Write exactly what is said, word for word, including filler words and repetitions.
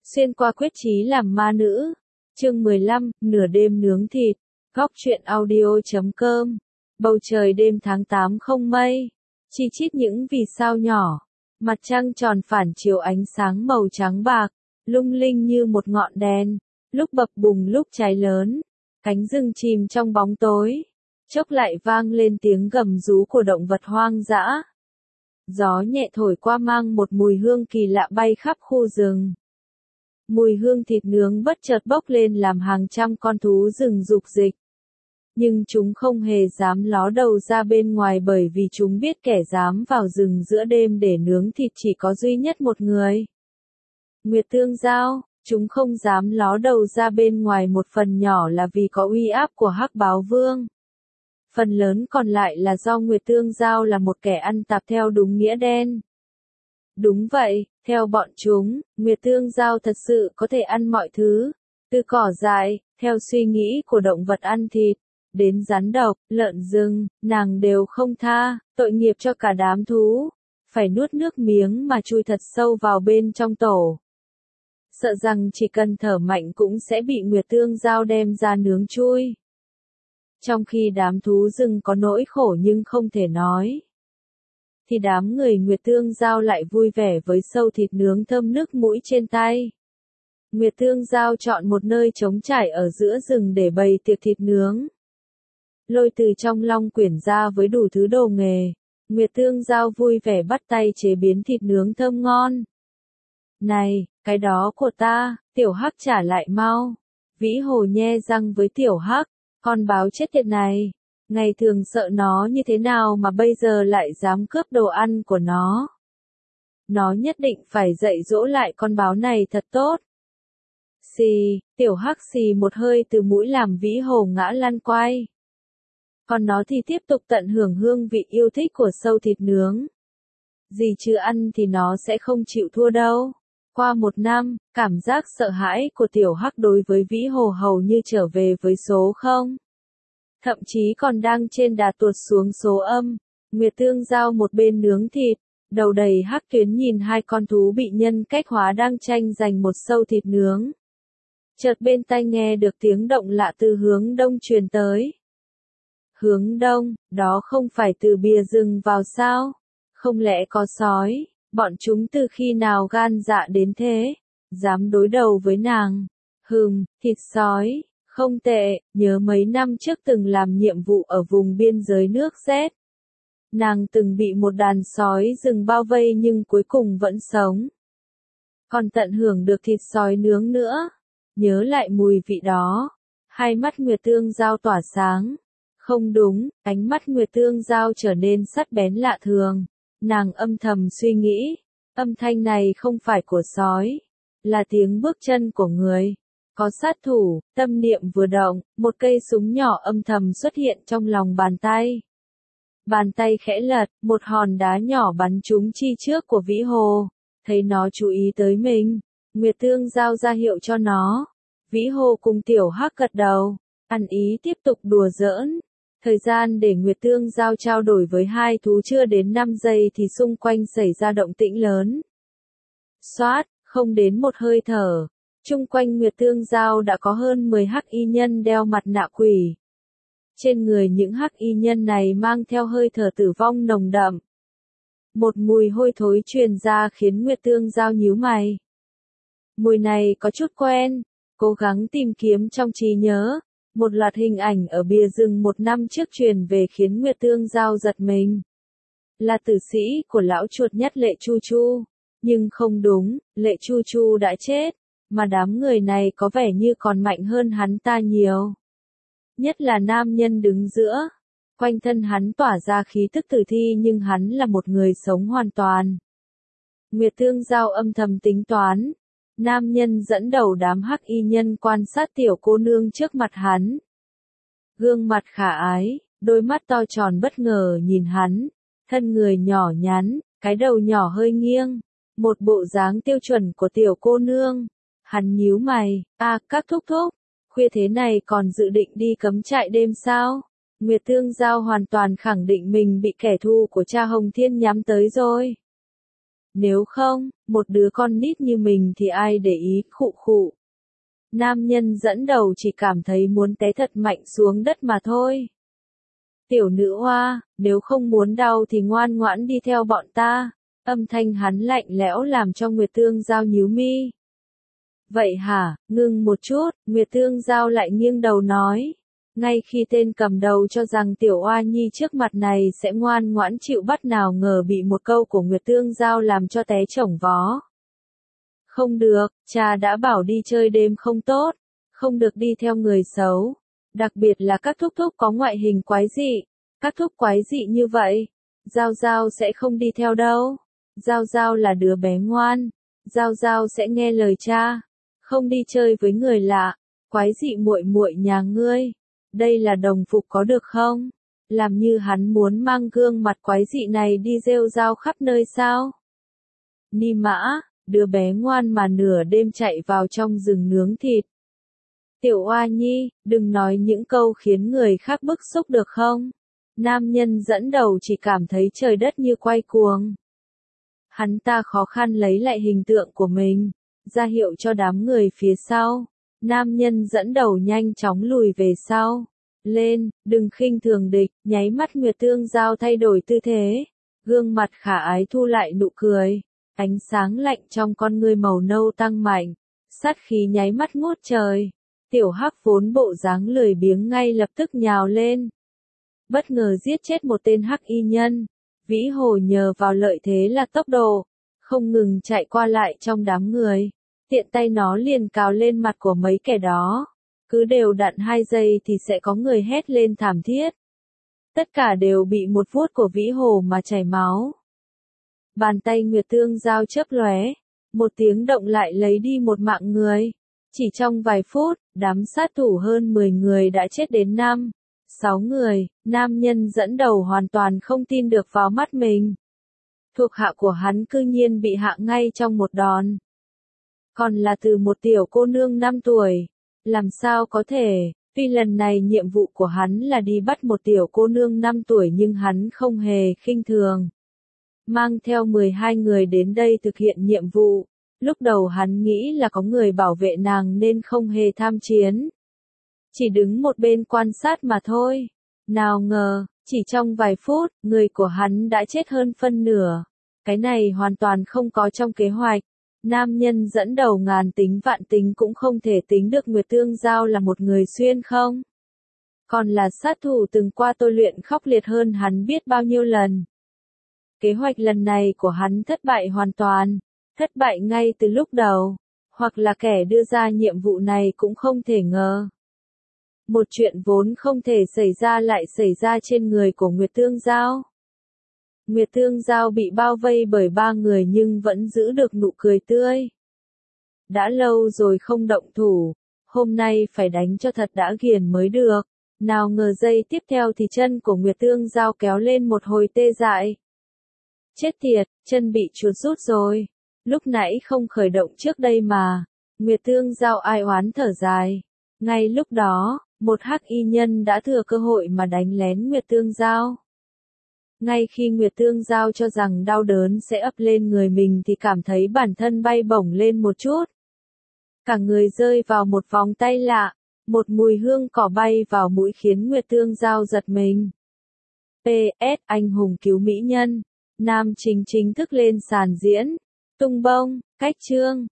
Xuyên qua quyết chí làm ma nữ. Chương mười lăm, nửa đêm nướng thịt. Góc truyện audio chấm com. Bầu trời đêm tháng tám không mây. Chi chít những vì sao nhỏ. Mặt trăng tròn phản chiếu ánh sáng màu trắng bạc, lung linh như một ngọn đèn, lúc bập bùng lúc cháy lớn. Cánh rừng chìm trong bóng tối. Chốc lại vang lên tiếng gầm rú của động vật hoang dã. Gió nhẹ thổi qua mang một mùi hương kỳ lạ bay khắp khu rừng. Mùi hương thịt nướng bất chợt bốc lên làm hàng trăm con thú rừng rục dịch. Nhưng chúng không hề dám ló đầu ra bên ngoài bởi vì chúng biết kẻ dám vào rừng giữa đêm để nướng thịt chỉ có duy nhất một người. Nguyệt Tương Giao, chúng không dám ló đầu ra bên ngoài một phần nhỏ là vì có uy áp của Hắc Báo Vương. Phần lớn còn lại là do Nguyệt Tương Giao là một kẻ ăn tạp theo đúng nghĩa đen. Đúng vậy, theo bọn chúng, Nguyệt Tương Giao thật sự có thể ăn mọi thứ, từ cỏ dại, theo suy nghĩ của động vật ăn thịt, đến rắn độc, lợn rừng, nàng đều không tha, tội nghiệp cho cả đám thú, phải nuốt nước miếng mà chui thật sâu vào bên trong tổ. Sợ rằng chỉ cần thở mạnh cũng sẽ bị Nguyệt Tương Giao đem ra nướng chui. Trong khi đám thú rừng có nỗi khổ nhưng không thể nói, thì đám người Nguyệt Tương Giao lại vui vẻ với sâu thịt nướng thơm nước mũi trên tay. Nguyệt Tương Giao chọn một nơi trống trải ở giữa rừng để bày tiệc thịt nướng. Lôi từ trong long quyển ra với đủ thứ đồ nghề, Nguyệt Tương Giao vui vẻ bắt tay chế biến thịt nướng thơm ngon. Này, cái đó của ta, Tiểu Hắc trả lại mau. Vĩ Hồ nhe răng với Tiểu Hắc, con báo chết tiệt này. Ngày thường sợ nó như thế nào mà bây giờ lại dám cướp đồ ăn của nó. Nó nhất định phải dạy dỗ lại con báo này thật tốt. Xì, Tiểu Hắc xì một hơi từ mũi làm Vĩ Hồ ngã lăn quay. Còn nó thì tiếp tục tận hưởng hương vị yêu thích của sâu thịt nướng. Gì chưa ăn thì nó sẽ không chịu thua đâu. Qua một năm, cảm giác sợ hãi của Tiểu Hắc đối với Vĩ Hồ hầu như trở về với số không. Thậm chí còn đang trên đà tuột xuống số âm. Nguyệt Tương Giao một bên nướng thịt, đầu đầy hắc tuyến nhìn hai con thú bị nhân cách hóa đang tranh giành một sâu thịt nướng. Chợt bên tai nghe được tiếng động lạ từ hướng đông truyền tới. Hướng đông, đó không phải từ bìa rừng vào sao? Không lẽ có sói? Bọn chúng từ khi nào gan dạ đến thế? Dám đối đầu với nàng? Hừm, thịt sói. Không tệ, nhớ mấy năm trước từng làm nhiệm vụ ở vùng biên giới nước Z. Nàng từng bị một đàn sói rừng bao vây nhưng cuối cùng vẫn sống. Còn tận hưởng được thịt sói nướng nữa. Nhớ lại mùi vị đó. Hai mắt Nguyệt Tương Giao tỏa sáng. Không đúng, ánh mắt Nguyệt Tương Giao trở nên sắc bén lạ thường. Nàng âm thầm suy nghĩ. Âm thanh này không phải của sói. Là tiếng bước chân của người. Có sát thủ, tâm niệm vừa động, một cây súng nhỏ âm thầm xuất hiện trong lòng bàn tay. Bàn tay khẽ lật, một hòn đá nhỏ bắn trúng chi trước của Vĩ Hồ. Thấy nó chú ý tới mình, Nguyệt Tương Giao ra hiệu cho nó. Vĩ Hồ cùng Tiểu Hắc gật đầu, ăn ý tiếp tục đùa giỡn. Thời gian để Nguyệt Tương Giao trao đổi với hai thú chưa đến năm giây thì xung quanh xảy ra động tĩnh lớn. Xoát, không đến một hơi thở. Chung quanh Nguyệt Tương Giao đã có hơn mười hắc y nhân đeo mặt nạ quỷ. Trên người những hắc y nhân này mang theo hơi thở tử vong nồng đậm. Một mùi hôi thối truyền ra khiến Nguyệt Tương Giao nhíu mày. Mùi này có chút quen, cố gắng tìm kiếm trong trí nhớ. Một loạt hình ảnh ở bìa rừng một năm trước truyền về khiến Nguyệt Tương Giao giật mình. Là tử sĩ của lão chuột nhất Lệ Chu Chu. Nhưng không đúng, Lệ Chu Chu đã chết. Mà đám người này có vẻ như còn mạnh hơn hắn ta nhiều. Nhất là nam nhân đứng giữa. Quanh thân hắn tỏa ra khí tức tử thi nhưng hắn là một người sống hoàn toàn. Nguyệt Tương Giao âm thầm tính toán. Nam nhân dẫn đầu đám hắc y nhân quan sát tiểu cô nương trước mặt hắn. Gương mặt khả ái, đôi mắt to tròn bất ngờ nhìn hắn. Thân người nhỏ nhắn, cái đầu nhỏ hơi nghiêng. Một bộ dáng tiêu chuẩn của tiểu cô nương. Hắn nhíu mày, a các thúc thúc, khuya thế này còn dự định đi cắm trại đêm sao? Nguyệt Tương Giao hoàn toàn khẳng định mình bị kẻ thù của cha Hồng Thiên nhắm tới rồi. Nếu không, một đứa con nít như mình thì ai để ý, khụ khụ. Nam nhân dẫn đầu chỉ cảm thấy muốn té thật mạnh xuống đất mà thôi. Tiểu nữ hoa, nếu không muốn đau thì ngoan ngoãn đi theo bọn ta. Âm thanh hắn lạnh lẽo làm cho Nguyệt Tương Giao nhíu mi. Vậy hả, ngừng một chút, Nguyệt Tương Giao lại nghiêng đầu nói. Ngay khi tên cầm đầu cho rằng tiểu oa nhi trước mặt này sẽ ngoan ngoãn chịu bắt, nào ngờ bị một câu của Nguyệt Tương Giao làm cho té chổng vó. Không được, cha đã bảo đi chơi đêm không tốt, không được đi theo người xấu, đặc biệt là các thúc thúc có ngoại hình quái dị. Các thúc quái dị như vậy, Giao Giao sẽ không đi theo đâu. Giao Giao là đứa bé ngoan, Giao Giao sẽ nghe lời cha, không đi chơi với người lạ. Quái dị muội muội nhà ngươi, đây là đồng phục có được không? Làm như hắn muốn mang gương mặt quái dị này đi rêu rao khắp nơi sao? Ni mã, đứa bé ngoan mà nửa đêm chạy vào trong rừng nướng thịt. Tiểu oa nhi, đừng nói những câu khiến người khác bức xúc được không? Nam nhân dẫn đầu chỉ cảm thấy trời đất như quay cuồng. Hắn ta khó khăn lấy lại hình tượng của mình, ra hiệu cho đám người phía sau. Nam nhân dẫn đầu nhanh chóng lùi về sau. Lên, đừng khinh thường địch, nháy mắt Nguyệt Tương Giao thay đổi tư thế. Gương mặt khả ái thu lại nụ cười. Ánh sáng lạnh trong con ngươi màu nâu tăng mạnh. Sát khí nháy mắt ngút trời. Tiểu Hắc vốn bộ dáng lười biếng ngay lập tức nhào lên. Bất ngờ giết chết một tên hắc y nhân. Vĩ Hồ nhờ vào lợi thế là tốc độ, không ngừng chạy qua lại trong đám người. Tiện tay nó liền cào lên mặt của mấy kẻ đó. Cứ đều đặn hai giây thì sẽ có người hét lên thảm thiết. Tất cả đều bị một vuốt của Vĩ Hồ mà chảy máu. Bàn tay Nguyệt Tương Giao chớp lóe, một tiếng động lại lấy đi một mạng người. Chỉ trong vài phút, đám sát thủ hơn mười người đã chết đến năm, sáu người. Nam nhân dẫn đầu hoàn toàn không tin được vào mắt mình. Thuộc hạ của hắn cư nhiên bị hạ ngay trong một đòn. Còn là từ một tiểu cô nương năm tuổi. Làm sao có thể, tuy lần này nhiệm vụ của hắn là đi bắt một tiểu cô nương năm tuổi nhưng hắn không hề khinh thường. Mang theo mười hai người đến đây thực hiện nhiệm vụ. Lúc đầu hắn nghĩ là có người bảo vệ nàng nên không hề tham chiến. Chỉ đứng một bên quan sát mà thôi. Nào ngờ, chỉ trong vài phút, người của hắn đã chết hơn phân nửa. Cái này hoàn toàn không có trong kế hoạch. Nam nhân dẫn đầu ngàn tính vạn tính cũng không thể tính được Nguyệt Tương Giao là một người xuyên không. Còn là sát thủ từng qua tôi luyện khốc liệt hơn hắn biết bao nhiêu lần. Kế hoạch lần này của hắn thất bại hoàn toàn. Thất bại ngay từ lúc đầu. Hoặc là kẻ đưa ra nhiệm vụ này cũng không thể ngờ. Một chuyện vốn không thể xảy ra lại xảy ra trên người của Nguyệt Tương Giao. Nguyệt Tương Giao bị bao vây bởi ba người nhưng vẫn giữ được nụ cười tươi. Đã lâu rồi không động thủ, hôm nay phải đánh cho thật đã ghiền mới được. Nào ngờ giây tiếp theo thì chân của Nguyệt Tương Giao kéo lên một hồi tê dại. Chết tiệt, chân bị chuột rút rồi. Lúc nãy không khởi động trước đây mà. Nguyệt Tương Giao ai oán thở dài. Ngay lúc đó, một hắc y nhân đã thừa cơ hội mà đánh lén Nguyệt Tương Giao. Ngay khi Nguyệt Tương Giao cho rằng đau đớn sẽ ập lên người mình thì cảm thấy bản thân bay bổng lên một chút. Cả người rơi vào một vòng tay lạ, một mùi hương cỏ bay vào mũi khiến Nguyệt Tương Giao giật mình. pê ét Anh hùng cứu mỹ nhân. Nam chính chính thức lên sàn diễn. Tung bông, cách chương.